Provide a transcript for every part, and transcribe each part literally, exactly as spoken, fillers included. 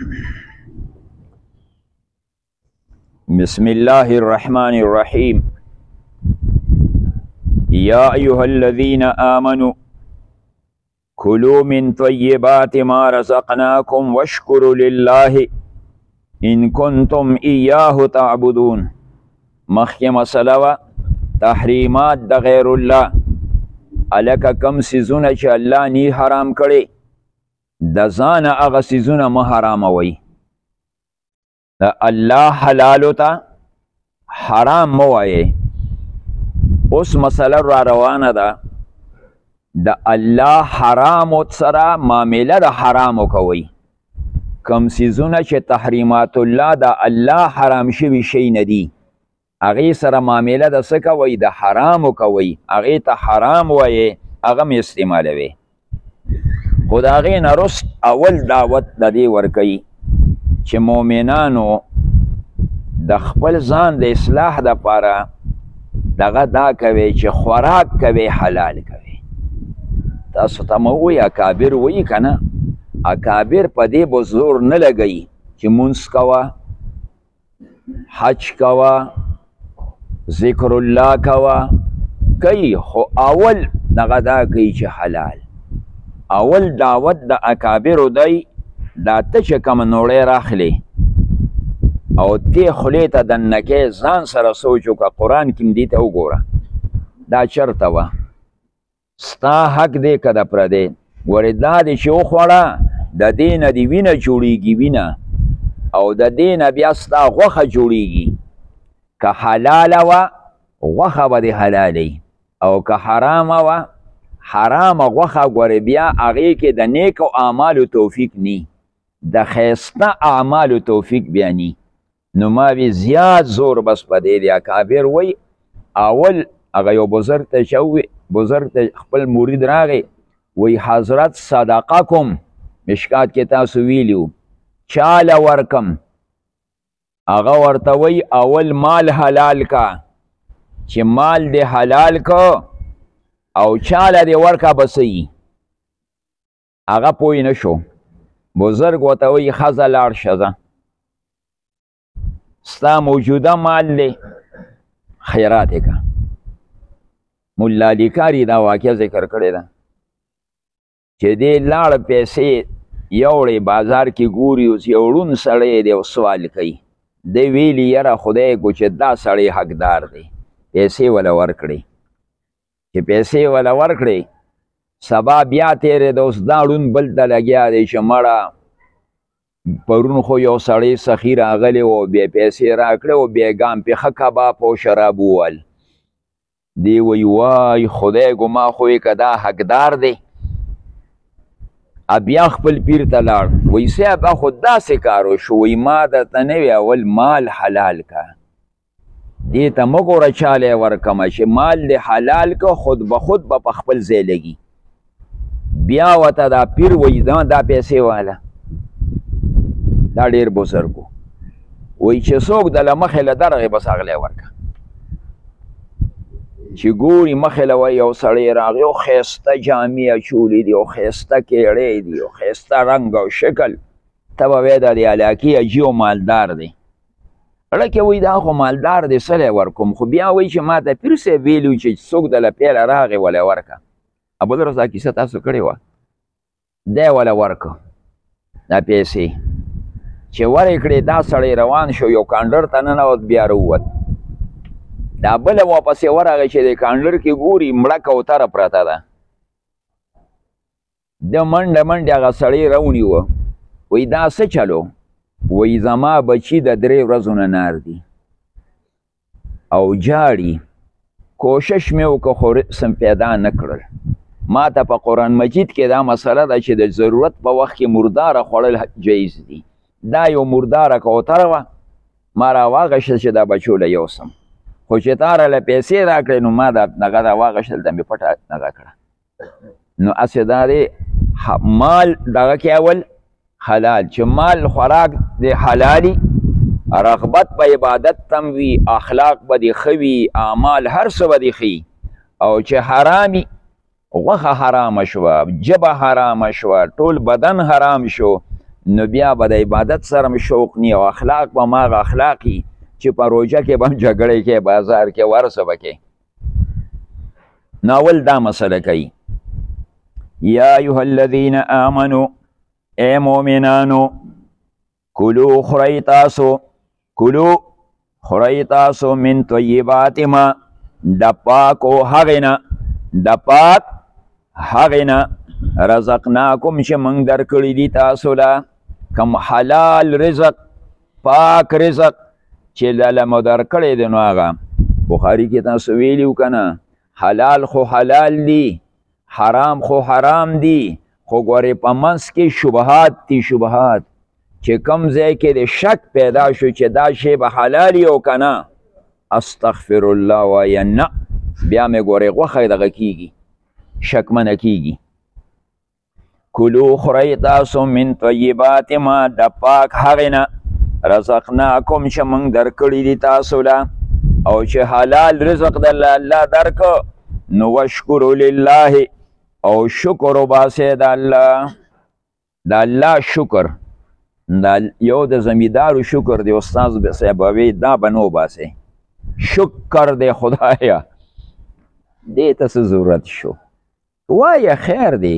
بسم الله الرحمن الرحيم يا أيها الذين آمنوا كلوا من طيبات ما رزقناكم واشكروا لله إن كنتم إياه تعبدون. مخی مسئلہ تحریمات د غیر الله الکه کم سیزونه چې الله نی حرام کړي د ځان هغه سیزونه مه حراموئ. د الله حلالو ته حرام مه وایې. اوس مسله را روانه ده د الله حرامو سره معامله د حرامو کوئ. کم سیزونه چې تحریمات الله د الله حرام شوي شی نه دي هغې سره معامله د څه کوئ؟ د حرامو کوئ. هغې ته حرام وایې هغه م استعمالوي. خو د هغې نه رست اول دعوت د دې ورکوي چې مؤمنانو د خپل ځان د اصلاح دپاره دغه دا کوي چې خوراک کوي حلال کوي. تاسو ته مو وایي اکابر وایي که نه؟ اکابر په دې به زور نه لګوي چې مونځ کوه، حج کوه، ذکر الله کوه، کوي خو اول دغه دا کوي چې حلال. اول دعوت د اکابرو دی دا ته چې کومه نوړی راخلې او تی خولې ته دننه کې ځان سره سوچ وکړه قرآن کې م دې ته وګوره دا چرته وه ستا حق دی که د پردی. ورې دا دی چې وخوړه د دې نه دې وینه جوړېږي وینه او د دې نه بیا ستا غوښه جوړېږي. که حلاله وه غوښه به دې حلالوي او که حرامه وه حرامه غوښه ګورې بیا هغې کې د نیکو اعمالو توفیق نی، د ښایسته اعمالو توفیق بیا نی. نو ما وی زیات زور بس په دې دی. اکابر وی اول هغه یو بزرګ ته چې ووی بزرګ ته خپل مرید راغی وی حضرت صدقه کوم مشکات کې تاسو ویلیو چاله ورکم. هغه ورته وی اول مال حلال کا چې مال دې حلال کو او چاله دې ورکا بسئی. هغه پوی نشو. بزرګ ورته وی ښځه لاړ شه ستا موجوده مال دی خیرات یې که. ملا علی کاری دا واقعه ذکر کړې ده چې دې لاړ پیسې یوړې بازار کې ګوري اوس یو ړوند سړی دی او سوال کوي. دی ویلي یاره خدای کو چې دا سړی حقدار دی پیسې وله ورکړې. چې پیسې وله ورکړې سبا بیا تېرېده اوس دا ړوند بل ته لګیا دی چې مړه پرون خو یو سړی سخي راغلی و بیا پیسې راکړې و بیا ګام پې ښه کباب او شراب ووال. دی وی وای خدای ګو ما خو یې که دا حقدار دی. بیا خپل پیر ته لاړ وی صاحب خو داسې کار وشو وی ما درته نه وی اول مال حلال که دې ته مه ګوره چاله یې ورکمه چې مال دې حلال که خود به خود به په خپل ځای لګي. بیا ورته دا پیر وی دا دا پیسې واله دا ډېر بزرګ و وی چې څوک دله مخې له درغې بس هغلی ورکه. چې ګوري مخې له وی یو سړی راغی او ښایسته جامې اچولې دي او ښایسته کیړې دي او ښایسته رنګ او شکل ته به وایې دا د علاقې عجي او مالدار دی. لکه وی دا خو مالدار دی څه لی ورکوم خو بیا وی چې ما ته پیر صاحب ویلي چې څوک دله پیله راغی ولی ورکه. ابودرس دا کیسه تاسو کړې وه دی وله ورکه دا پیسې چې ورې کړې دا سړی روان شو یو کانډر ته ننوت بیا راووت. دا بله واپسې ورغی چې د کانډر کې ګوري مړه کوتره پرته ده. د منډه منډې هغه سړی راونیوه وی دا څه چلو وی زما بچي د درې ورځو نه نار دي او جاړي. کوشش مې وکړه خو رسم پیدا نه کړل. ما ته په قرآن مجید کې دا مسله ده چې د ضرورت په وخت کې مرداره خوړل جایز دي. دا یو مرداره کوتره وه ما راواغېشل چې دا بچو له یوسم خو چې تا راله پیسې راکړې نو ما دا دغه راواغېشل ته مې پټه دغه کړه. نو هسې دا دی مال دغه کې اول حلال چې مال خوراک د حلالي رغبت په عبادت تم وي اخلاق به دې ښه وي اعمال هر څه به دې ښي. او چې حرامي غوښه حرامه شوه جبه حرامه شوه ټول بدن حرام شو نو بیا به د عبادت سره م شوق نی او اخلاق به ماغه اخلاقي چې په روژه کې به هم جګړې کې بازار کې ورسه به کې. ناول دا مسله کوي یا ایها الذین آمنو ای مؤمنانو کلو خورئ تاسو کلو خورئ تاسو من طیبات ما د پاکو هغې نه د پاک هغې نه رزقناکم چې موږ درکړي دي تاسو له کم حلال رزق پاک رزق چې لاله مو درکړی دی نو هغه بخاري کې تاسو ویلي و که نه حلال خو حلال دی حرام خو حرام دی خو ګورې په منځ کې شبهات دي شبهات چې کم ځای کې د شک پیدا شو چې دا شی به حلال یو که نه استغفر الله وایه نه بیا مې ګورې غوښه دغه کېږي شکمنه کېږي. کلو خورئ تاسو من طیبات ما د پاک هغې نه رزقناکم چې موږ درکړي دي تاسو له او چې حلال رزق د الله درکه نو وشکرو لله او شکر وباسئ د الله د الله شکر دا یو د زمیندارو شکر دی استاد صاحب وی دا به نه وباسئ شکر دی خدایا دې ته څه ضرورت شو وایه خیر دی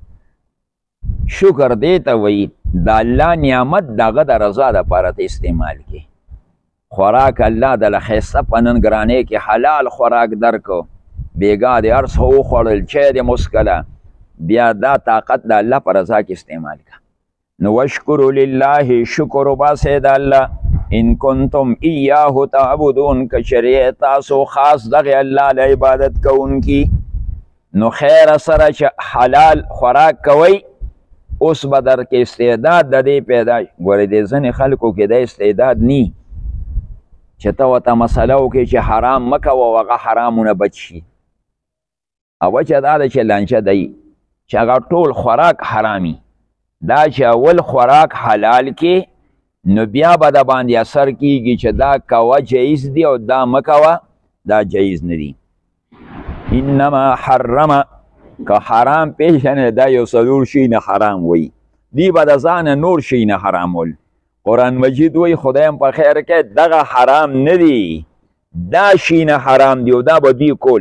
شکر دی ته وایي د الله نعمت دغه د رضا دپاره ته استعمال کې خوراک الله دله ښایسته په ننګرانۍ کې حلال خوراک درکو بیګا د هر څه وخوړل چای دې مسکله بیا دا طاقت د الله په رضا کې استعمال که نو وشکرو لله شکر وباسئ د الله ان کنتم ایاه تعبدون که چېرې تاسو خاص دغې الله له عبادت کوونکي نو خیر سره چې حلال خوراک کوئ اوس به در کې استعداد د دې پیدا ګورې د ځینې خلکو کې د استعداد نی چې ته ورته مسله وکړې چې حرام مه کوه او هغه حرامونه بچ شي او وجه دا ده چې لانجه دی چې هغه ټول خوراک حرامي دا چې اول خوراک حلال کې نو بیا به د باندې اثر کېږي چې دا کوه جایز دی او دا مه کوه دا جایز نه دی. انما حرم که حرام پیژنې دا یو څلور شي نه حرام وي دی به د ځانه نور شي نه حرامول قرآن مجید وی خدایم په خیر کې دغه حرام نه دی دا شي نه حرام دی او دا به دوی کول.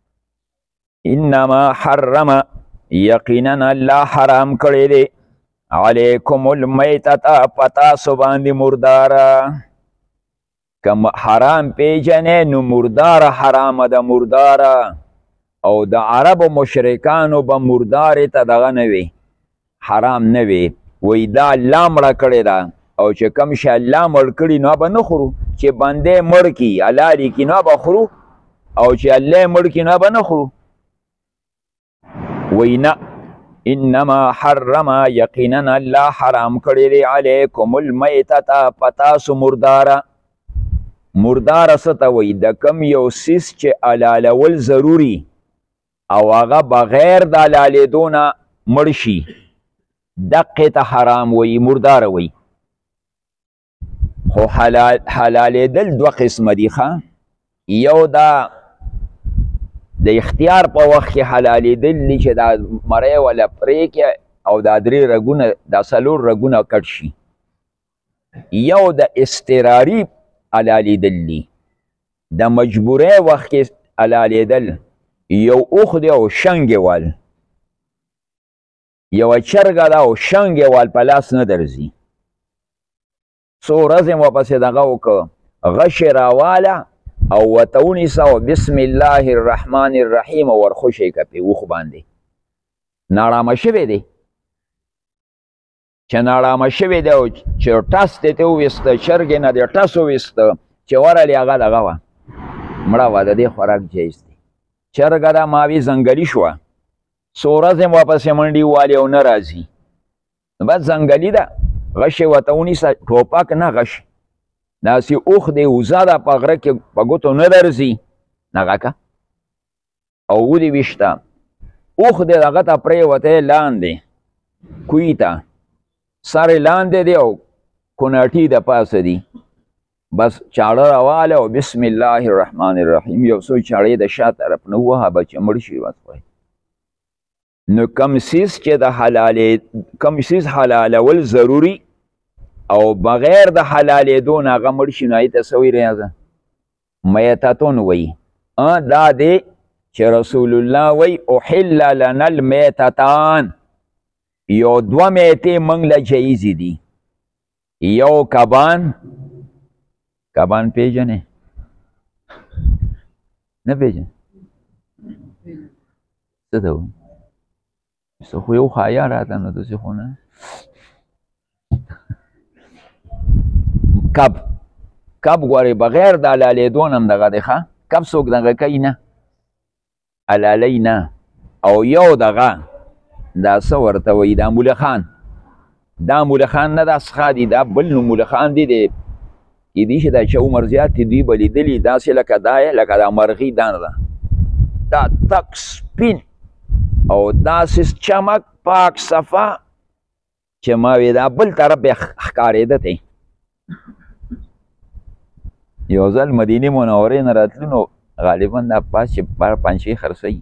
انما حرم یقینا الله حرام کړی دی علیکم المیتة پتاسو باندې مرداره که حرام پیژنې نو مرداره حرامه ده مرداره او د عربو مشرکانو به مردارې ته دغه نه وي حرام نه وي وی دا الله مړه کړې ده او چې کوم شی الله مړ کړي نو به نه خورو چې بندې مړ کي الله لیکي نو به خورو او چې الله مړ کي نو به نه خورو وی نه انما حرم یقینا الله حرام کړی دی علیکم المیتة پتاسو مرداره مرداره څه ته وایي د کم یو سیس چې حلالول ضروري او هغه بغیر د حلالېدو نه مړ شي دقې ته حرام وایي مرداره وایي خو حلالېدل دوه قسمه دي ښه یو دا د اختیار په وخت کې حلالېدل دي چې دا مری ولا پرېږي او دا درې رګونه دا څلور رګونه کټ شي یو د اضطراري حلالېدل دي د مجبورۍ وخت کې حلالېدل یو اوښ دی او شنګې وال یوه چرګه ده او شنګې وال په لاس نه درځي څو ورځې مو پسې دغه وکړه غشې راواله او ورته ونیسه او بسم الله الرحمن الرحیم ورخوشی که پې اوښ باندې ناړامه شوی دی چې ناړامه شوی دی او چې ټس دې ته وویسته چرګې نه دې ټس وویسته چې ورلې هغه دغه وه مړه وه د دې خوراک جایز دی چرګه ده ماوي ځنګلي شوه څو ورځې مو پسې منډې والې او نه راځي نو بس ځنګلي ده غشې ورته ونیسه ټوپک نه غش داسې اوښ دی وزه ده په غره کې په ګوتو نه درځي هغه که او ودې ویشته اوښ دی هغه ته پرېوتی لاندې کوی ته سر یې لاندې دی او کوناټي د پاسه دي بس چاړه راواله او بسم الله الرحمن الرحیم یو څو چاړې د شا طرف نه ووهه به چې مړ شي بس نو کم سیز چې د حلالې کم سیز حلالول ضروري او بغیر د حلالېدو نه هغه مړ شي نو هغې ته څه وایي ریاضه میتتون وایي دا دی چې رسول الله وایي احل لنا المیتتان یو دوه میتې موږ له جایزې دي یو کبان کبان پیژنې نه پیژنې څه ته وایي څه خو یو خایا راته نو داسې خو نه کب کب غواړي بغیر د حلالېدو نه هم دغه دی ښه کب څوک دغه کوي نه حلالوي نه او یو دغه دا څه ورته وایي دا مولخان دا مولخان نه دا څخه دي دا بل نو مولخان دي د کیدای شي دا چې عمر زیات دي دوی به لیدلي داسې لکه دا لکه دا مرغي دا نه ده دا تک سپین او داسې چمک پاک صفا چې ما وی دا بل طرف یې ښکارېده تی یو ځل مدینې منورې نه راتلو نو غالبا دا پاس چې بار پنجشیر خرڅوي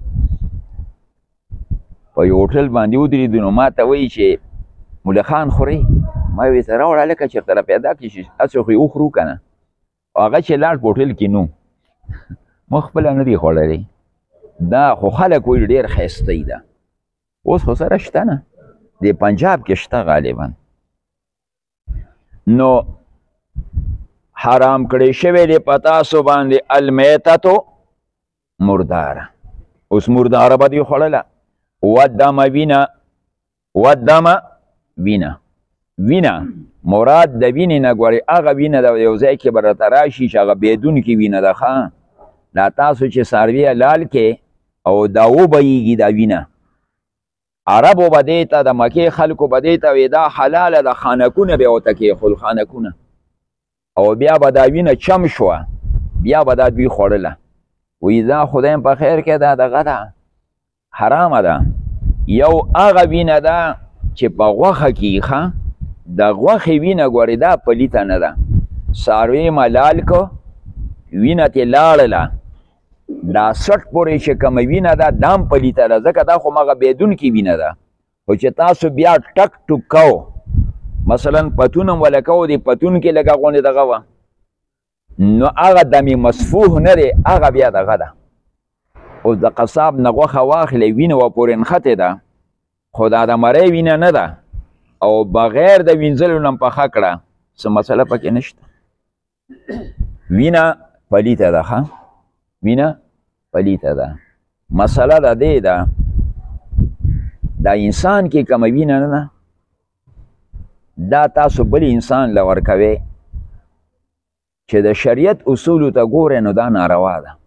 په یو هوټل باندې ودرېدو نو ما ته وایي چې مولخان خورئ ما وی ته راوړه هلکه چېرته را پیدا کړي چې هسې خو یې وخورو که نه او هغه چې لاړ په هوټل کې نو ما خپله نه دی خوړلی دا خو خلک وایي ډېر ښایسته ده اوس خو سره شته نه د پنجاب کې شته غالبا نو حرام کړی شوی دی په تاسو باندې المیتتو مرداره اوس مرداره به دې خوړله ودم وینه ودم وینه وینه مراد د وینې نه ګورې هغه وینه ده یو ځای کې به راته راشي چې هغه بېدونکې وینه ده ښه دا تاسو چې څاروي حلال کې او دا وبهیږي دا وینه عربو به دې ته د مکې خلکو به دې ته وایي دا حلاله ده خانکونه به یې ورته کېښول خانکونه او بیا به دا وینه چم شوه بیا به دا دوی خوړله وایي دا خدایم په خیر کې دا دغه ده حرامه ده یو هغه وینه ده چې په غوښه کې ښه د غوښې وینه ګورې دا پلیته نه ده څاروی ملال کو وینه ترې لاړله دا سټ پورې چې کومه وینه ده دا هم پلیته ده ځکه دا خو مغه بېدونکې وینه ده خو چې تاسو بیا ټک ټوک کو مثلا پتون هم وله کو دی پتون کې لږه غوندې دغه وه نو هغه دمې مصفوح نه دی هغه بیا دغه ده اوس د قصاب نه غوښه واخلې وینه ورپورې نښتې ده خو دا د مرۍ وینه نه ده او بغیر د وینځلو نه پخه کړه څه مسله پکې نشته وینه پلیته ده ښه وینه پلیته ده مسله د دې ده دا انسان کې کومه وینه نه ده دا تاسو بل انسان له ورکوئ چې د شریعت اصولو ته ګورئ نو دا ناروا ده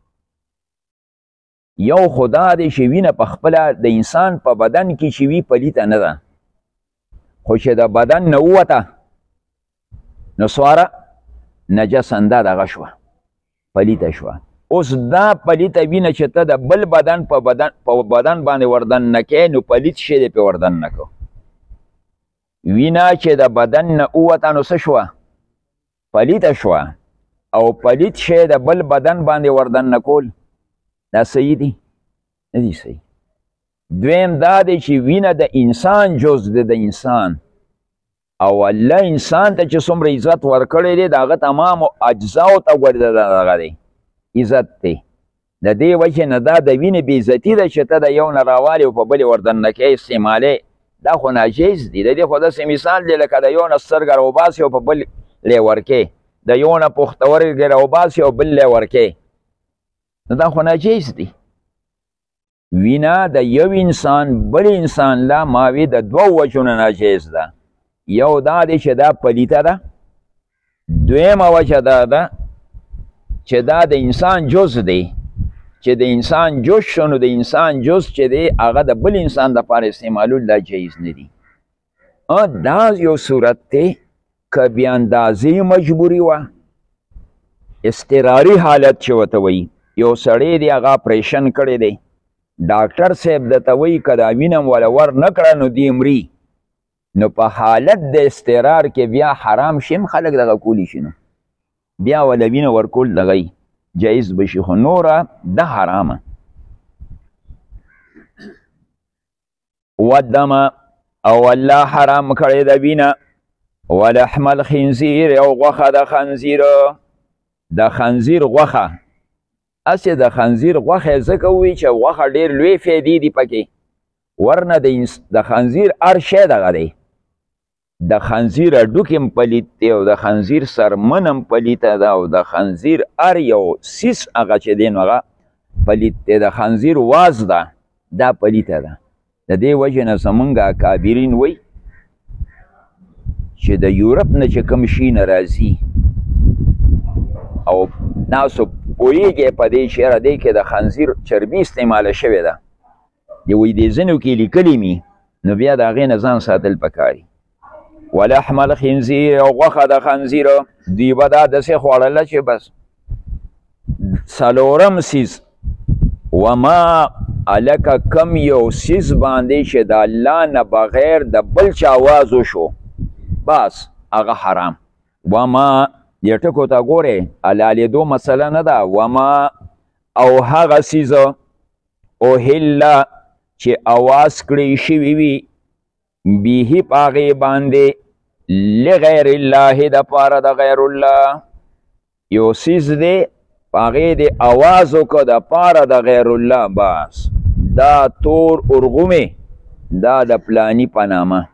یو خو دا دی چې وینه په خپله د انسان په بدن کې چې وي پلیته نه ده خو چې د بدن نه ووته نو سواره نجسنده دغه شوه پلیته شوه اوس دا پلیته وینه چې ته د بل بدن په بدن په بدن باندې وردن نه کوې نو پلیت شی دی پې وردن نه کو وینه چې د بدن نه ووته نو څه شوه پلیته شوه او پلیت شی د بل بدن باندې وردن نه کول دا صحیح دی نه دی صحیح دویم دا دی چې وینه د انسان جز دی د انسان او الله انسان ته چې څومره عزت ورکړی دی د هغه تمامو اجزاو ته ګورې دغه دی عزت دی د دې وجې نه دا د وینې بېعزتي ده چې ته د یو نه راوالې او په بلې وردننه کې استعمالې دا خو ناجیز دی د دې خو داسې مثال دی لکه د یو نه سترګه راوباسې او په بل لی ورکې د یو نه پښتورګې راوباسې او بل لی ورکې نو دا خو ناجیز دی وینه د یو انسان بل انسان لا ماوی د دوه وجو نه ناجیز ده یو دا دی چې دا پلیته ده دویمه وجه دا ده چې دا د انسان جز دی چې د انسان جز شو نو د انسان جز چې دی هغه د بل انسان دپاره استعمالول دا جایز نه دي دا یو صورت دی که بې اندازې مجبوري وه اضطراري حالت چې ورته وایي یو سړی دی هغه اپریشن کړی دی ډاکټر صاحب درته وایي که دا وینه م وله ور نه کړه نو دی مري نو په حالت د استقرار کې بیا حرام شي خلک دغه کولی شي نو بیا وله وینه ورکول دغه جایز بشي خو نوره ده حرامه والدم او الله حرام کړی د وینه ولحم الخنزیر او غوښه د خنزیر د خنزیر غوښه اسې د خنزیر غوښه ځکه ووایي چې غوښه ډېر لوی فایدې دي پکې ورنه د خنزیر هر شی دغه دی د خنزیر هډوکې هم پلیت دی او د خنزیر سرمن هم پلیته ده او د خنزیر هر یو سیس هغه چې دی نو هغه پلیت دی د خنزیر واز ده دا پلیته ده د دې وجې نه زمونږ اکابرین وایي چې د یورپ نه چې کوم شي نه راځي او تاسو پوهېږئ په دې چې یاره دی کې د خنزیر چربي استعماله شوې ده یوی دې ځینو کې لیکلي مي نو بیا د هغې نه ځان ساتل پکاري ولحم الخنزیر او غوښه د خنزیر دوی به دا داسې خوړله چې بس څلورم سیز وما هلکه کم یو سیز باندې چې د الله نه بغیر د بل چا آواز وشو بس هغه حرام وما دې ټکو ته ګورئ حلالېدو مسله نه ده وما او هغه سیز اوهله چې اواز کړی شوي وي بیهی په هغې باندې لغیر الله دپاره د غیر الله یو سیز دی په هغې د اواز وکړه دپاره د غیر الله بس دا تور ارغومې دا د پلانی په نامه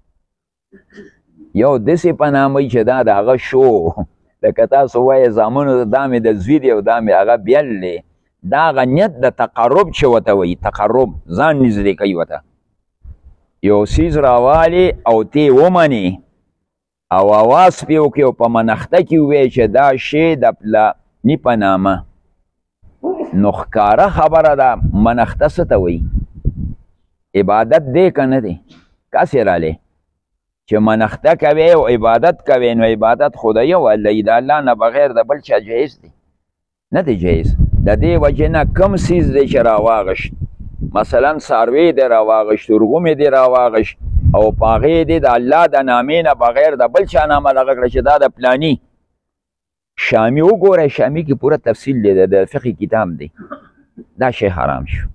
یو داسې په نامه چې دا د هغه شو لکه تاسو وایې زامنو دا مې د زوی دی او دا مې هغه بیل دی دا هغه نیت د تقرب چې ورته وایي تقرب ځان نږدې کوي ورته یو سیز راوالې او تی ومنې او اواز پې وکړي او په منښته کې ووایي چې دا شی د پلاني په نامه نو ښکاره خبره ده منښته څه ته وایي عبادت دی که نه دی کاسې رالی چې منښته کوې او عبادت کوې نو عبادت خو د یو الله د الله نه بغیر د بل چا جایز دی نه دی جایز د دې وجې نه کم سیز دی چې راواغشت مثلا څاروی دی راواغشت ورغومې دی راواغشت او په هغې دی د الله د نامې نه بغیر د بل چا نامه دغه کړه چې دا د پلاني شامی وګورئ شامی کې پوره تفصیل دی د فقې کتاب دی دا شی حرام شو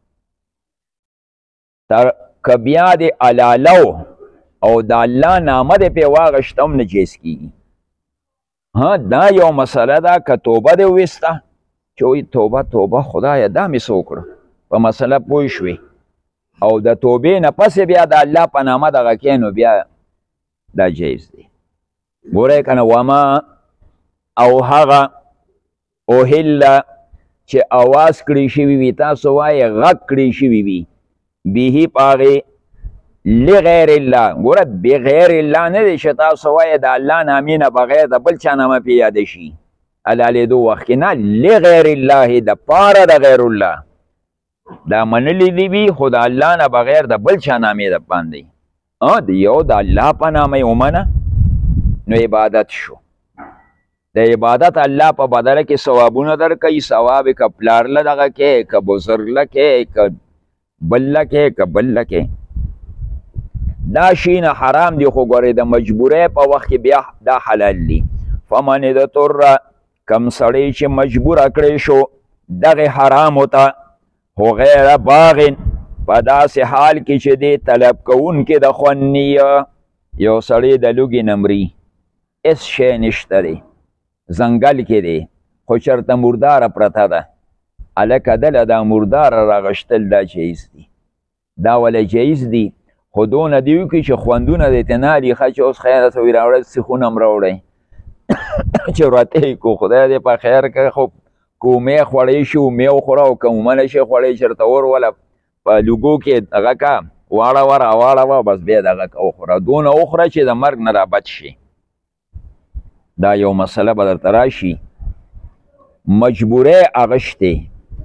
تر که بیا د علالو او د الله نامه دی پې واغشت هم نه جایز کېږي ها دا یو مسله ده که توبه دی وویسته چې وایي توبه توبه خدایه دا مې څه وکړه په مسله پوه شوې او د توبې نه پسې بیا د الله په نامه دغه کې نو بیا دا جایز دی ګورئ که نه وما او هغه اوهله چې اواز کړی شوي وي تاسو وایې غږ کړی شوي وي بیهی په هغې لغیر الله ګوره بغیر الله نه دی چې تاسو وایې د الله نامې نه بغیر د بل چا نامه پې یاده شي حلالېدو وخت کې نه لغیر الله دپاره د غیر الله دا منلی دی وي خو د الله نه بغیر د بل چا نامې د باندې د یو د الله په نامه یې ومنه نو عبادت شو د عبادت الله په بدله کې ثوابونه درکوي ثواب یې که پلار له دغه کې که بزرګ له کې که بل له کې که بل له کې دا شی نه حرام دی خو ګورئ د مجبورۍ په وخت کې بیا دا حلال دی فمن اضطر کم سړی چې مجبوره کړی شو دغې حرامو ته خو غیر باغن په داسې حال کې چې دی طلب کوونکې د خوند یو سړی د لوږې نه مري هېڅ شی نشته دی ځنګل کې دی خو چېرته مرداره پرته ده هلکه دله دا مرداره راغشتل دا جایز دی دا وله جایز دی خو دونه دې وکړي چې خوندونه دې ترې نه اخلي ښه چې اوس خیر ته وایي راوړئ سیخونه هم راوړئ چې ورته یې کړو خدای دې په خیر که خو که اومې خوړی شي اومې وخوره او که اومه نه شي خوړی چېرته وروله په لوګو کې دغه که واړوه راواړوه بس بیا دغه که وخوره دونه وخوره چې د مرګ نه رابچ شي دا یو مسله به درته راشي مجبورۍ اغشتې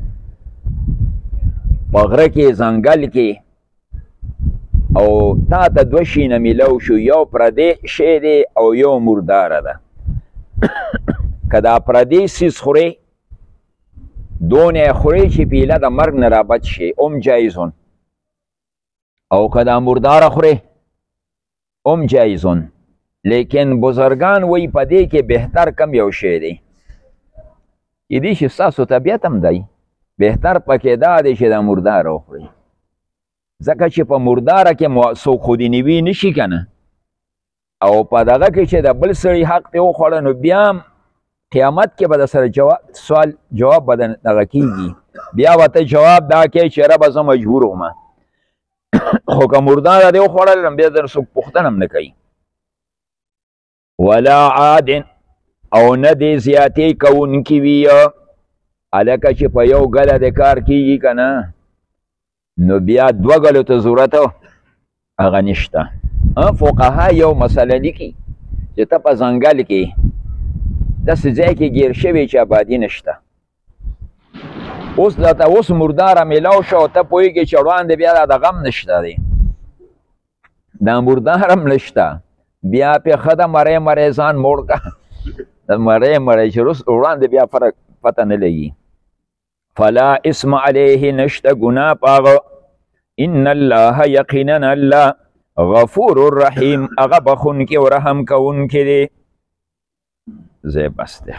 په غره کې ځنګل کې او تا ته دوه شي نه میلو شو یو پردی شی دی او یو مرداره ده که دا پردی سیز خورې دونه خورې چې پیله د مرګ نه رابچ شي ام جایزون او که دا مرداره خورې ام جایزون لیکن بزرگان وی په دې کې بهتر کم یو شی دی کیدای شي ستاسو طبیعت هم دی بهتر پکې دا دی چې دا مرداره وخورئ ځکه چې په مرداره کې څوک خودنوي نشي که نه او په دغه کې چې د بل سړي حق پې وخوړه نو بیا قیامت کې به د سره جواب سوال جواب به دغه کېږي بیا به ته جواب دا کوې چې ربه زه مجبور ومه خو که مرداره دې وخوړل نو بیا در څوک پوښتنه هم نه کوي ولا عاد او نه دې زیاتې کوونکي وي هلکه چې په یو ګله د کار کېږي که نه نو بیا دوه ګلو ته ضرورت هغه نشته فقها یو مسله لیکي چې ته په ځنګل کې داسې ځای کې ګیر شوی چې آبادي نشته اوس درته اوس مرداره میلاو شو ته پوهېږې چې وړاندې بیا د غم نشته دی دا مرداره هم نشته بیا پې ښه د مری مری ځان موړ که د مری مری چې وړاندې بیا فرق پته نه لګي فلا اسم علیه نشته ګناه پاغه ان الله یقینا الله غفور الرحیم هغه بخونکي او رحم کوونکی دی زه بس دی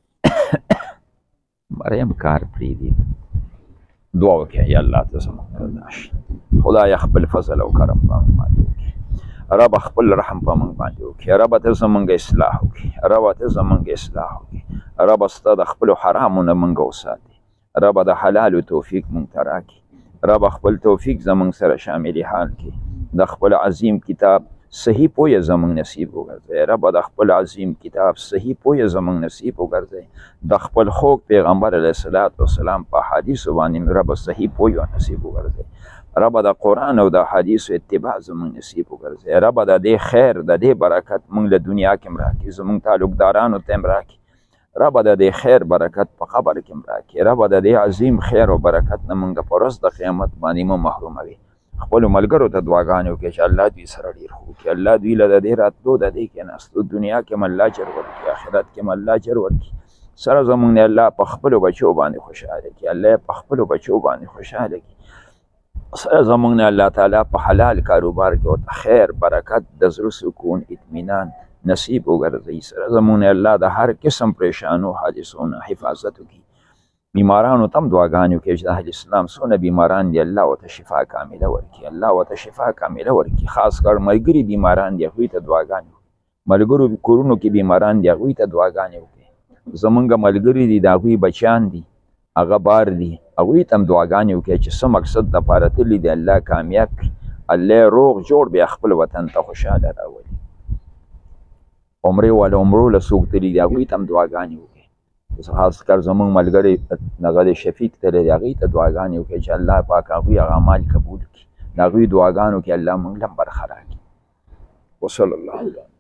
مریم کار پرېږدي دعا وکړه یا الله ته زموږ رضا شي خدای خپل فضل او کرم په موږ باندې وکړي رب خپل رحم په موږ باندې وکړي رب ته زموږ اصلاح وکړي رب ته زموږ اصلاح وکړي رب ستا د خپلو حرامو نه موږ وساتي رب د حلالو توفیق موږ ته راکړي رب خپل توفیق زموږ سره شامل حال کړي د خپل عظیم کتاب صحیح پویه زموږ نصیب وګرځئ رب د خپل عظیم کتاب صحیح پویه زموږ نصیب وګرځئ د خپل خوږ پیغمبر علیه الصلاة والسلام په حدیثو باندې رب صحیح پویه نصیب وګرځئ رب د قرآن او د حدیثو اتباع زموږ نصیب وګرځئ رب د دې خیر د دې برکت موږ له دنیا کې هم راکړي زموږ تعلقدارانو ته هم راکړي رب د دې خیر برکت په قبر کې هم راکړي رب د دې عظیم خیر او برکت نه موږ په ورځ د قیامت باندې مو محروموي خپلو ملګرو ته دعاګانې وکړي چې الله دوی سره ډېر ښه وکړي الله دوی له د دې راتلو د دې کېناستو دنیا کې هم الله اجر ورکړي آخرت کې هم الله اجر ورکړي سره زموږ نه الله په خپلو بچو باندې خوشحاله کړي الله په خپلو بچو باندې خوشحاله کړي سره زموږ نه الله تعالی په حلال کاروبار کې ورته خیر برکت د زړه سکون اطمینان نصیب وګرځوي سره زموږ نه الله د هر قسم پریشانو حادثو نه حفاظت وکړي بیمارانو تم دعاګانې وکړي چې د اهل اسلام څونه بیماران دي الله ورته شفا کامله ورکړي الله ورته شفا کامله ورکړي خاص کر ملګري بیماران دي هغوی ته دعاګانې وکړي ملګرو کورونو کې بیماران دي هغوی ته دعاګانې وکړي زمونږ ملګري دي د هغوی بچیان دي هغه بار دي هغوی ته هم دعاګانې وکړي چې څه مقصد دپاره تللي دي الله کامیاب کړي الله روغ جوړ بیا خپل وطن ته خوشحاله راولي عمرې والا عمرو له څوک تللي دي هغوی ته هم دعاګانې وکړي خاص کر زمونږ ملګري هغه د شفیق تللی دی هغوی ته دعاګانې وکړي چې الله پاک هغوی هغه اعمال قبول کړي د هغوی دعاګانو کې الله موږ له هم برخه راکړي وصلی الله علیه